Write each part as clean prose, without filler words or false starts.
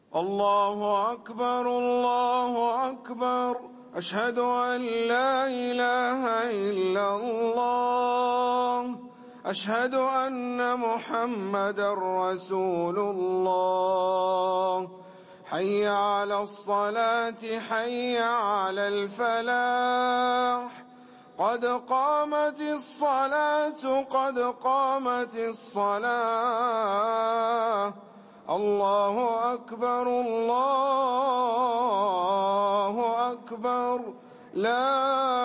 الله أكبر الله أكبر. أشهد أن لا إله إلا الله. أشهد أن محمدا رسول الله. حي على الصلاة حي على الفلاح. قد قامت الصلاة قد قامت الصلاة. الله أكبر الله أكبر. لا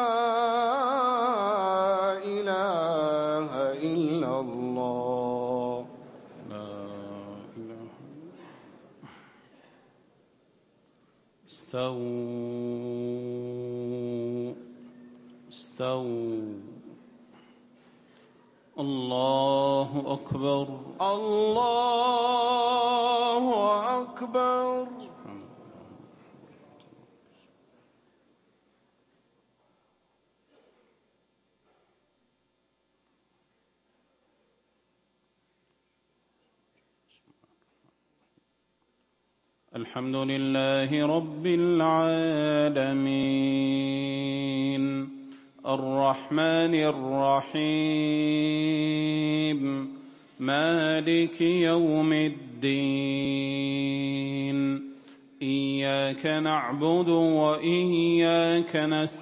إله إلا الله. لا إله. استووا استووا. الله أكبر الله أكبر. الحمد لله رب العالمين الرحمن الرحيم مالك يوم الدين. إياك نعبد وإياك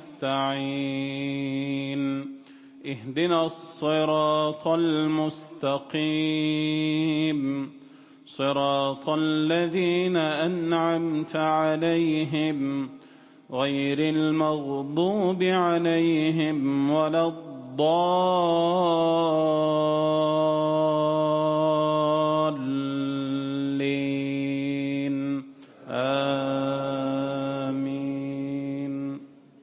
نستعين. اهدنا الصراط المستقيم صراط الذين أنعمت عليهم غير المغضوب عليهم ولا الضالين. آمين.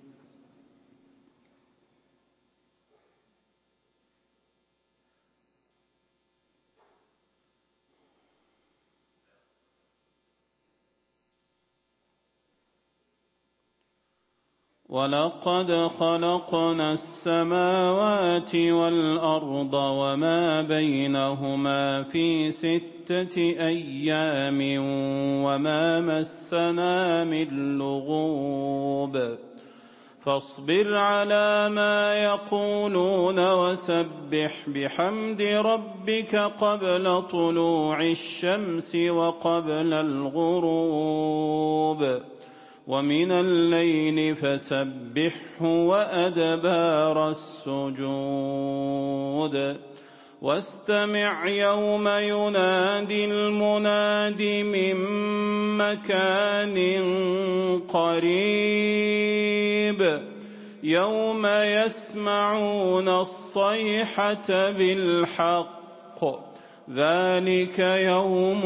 ولقد خلقنا السماوات والأرض وما بينهما في 6 أيام وما مسنا من لغوب. فاصبر على ما يقولون وسبح بحمد ربك قبل طلوع الشمس وقبل الغروب ومن الليل فسبحه وأدبار السجود. واستمع يوم ينادي المناد من مكان قريب يوم يسمعون الصيحة بالحق ذلك يوم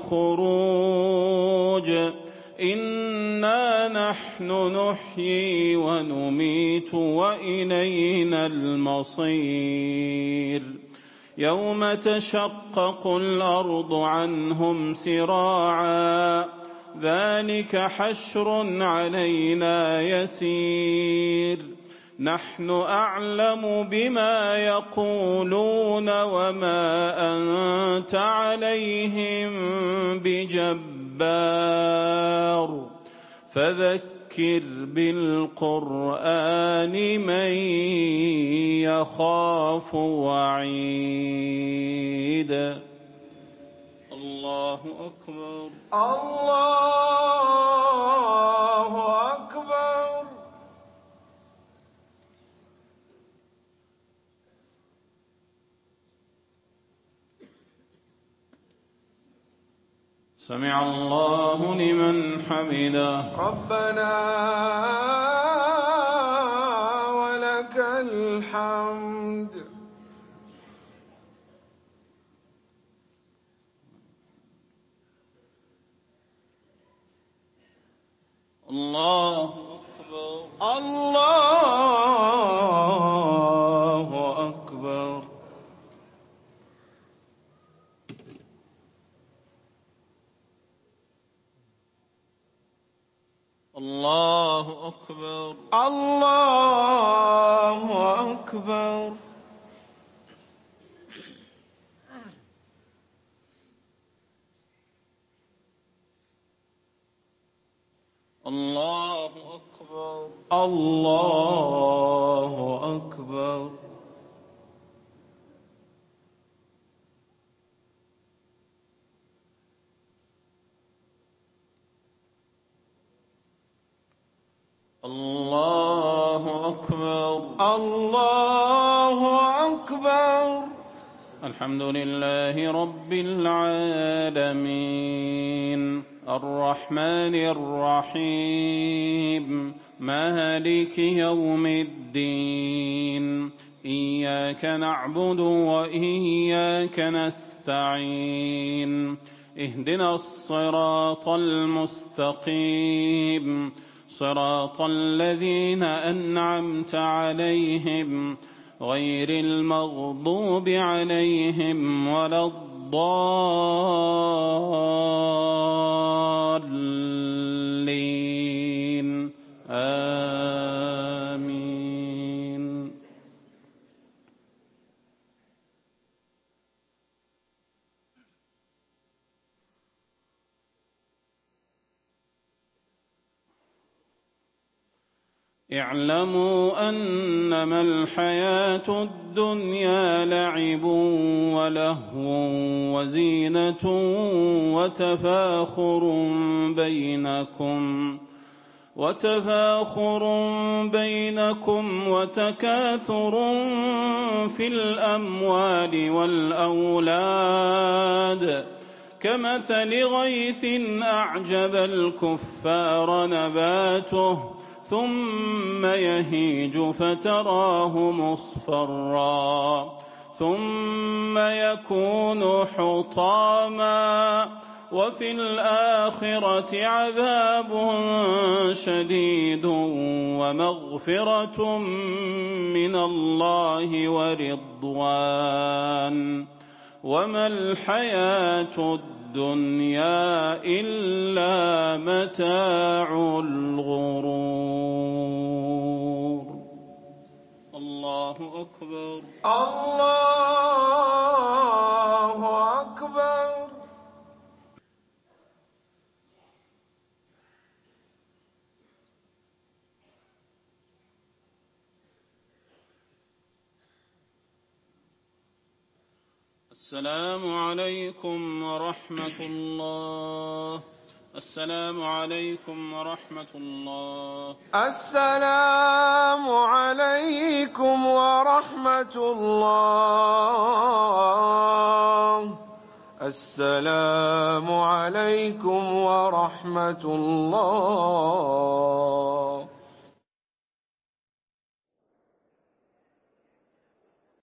الخروج. إنا نحن نحيي ونميت وإلينا المصير. يوم تشقق الأرض عنهم سراعا ذلك حشر علينا يسير. نحن أعلم بما يقولون وما أنت عليهم بجبار. فذكر بالقرآن من يخاف وعيد. الله أكبر الله أكبر. سمع الله لمن حمده. ربنا ولك الحمد. الله أكبر الله أكبر. الله أكبر الله أكبر. الله أكبر. الله أكبر. الله أكبر. الله أكبر. الحمد لله رب العالمين الرحمن الرحيم مالك يوم الدين إياك نعبد وإياك نستعين اهدنا الصراط المستقيم صراط الذين أنعمت عليهم غير المغضوب عليهم ولا الضالين آمين. اعلموا أنما الحياة الدنيا لعب ولهو وزينة وتفاخر بينكم وتكاثر في الأموال والأولاد كمثل غيث أعجب الكفار نباته ثم يهيج فتراه مصفرا ثم يكون حطاما وفي الآخرة عذاب شديد ومغفرة من الله ورضوان وما الحياة الدنيا إلا متاع الغرور. الله أكبر. الله أكبر. السلام عليكم ورحمة الله. السلام عليكم ورحمة الله. السلام عليكم ورحمة الله. السلام عليكم ورحمة الله.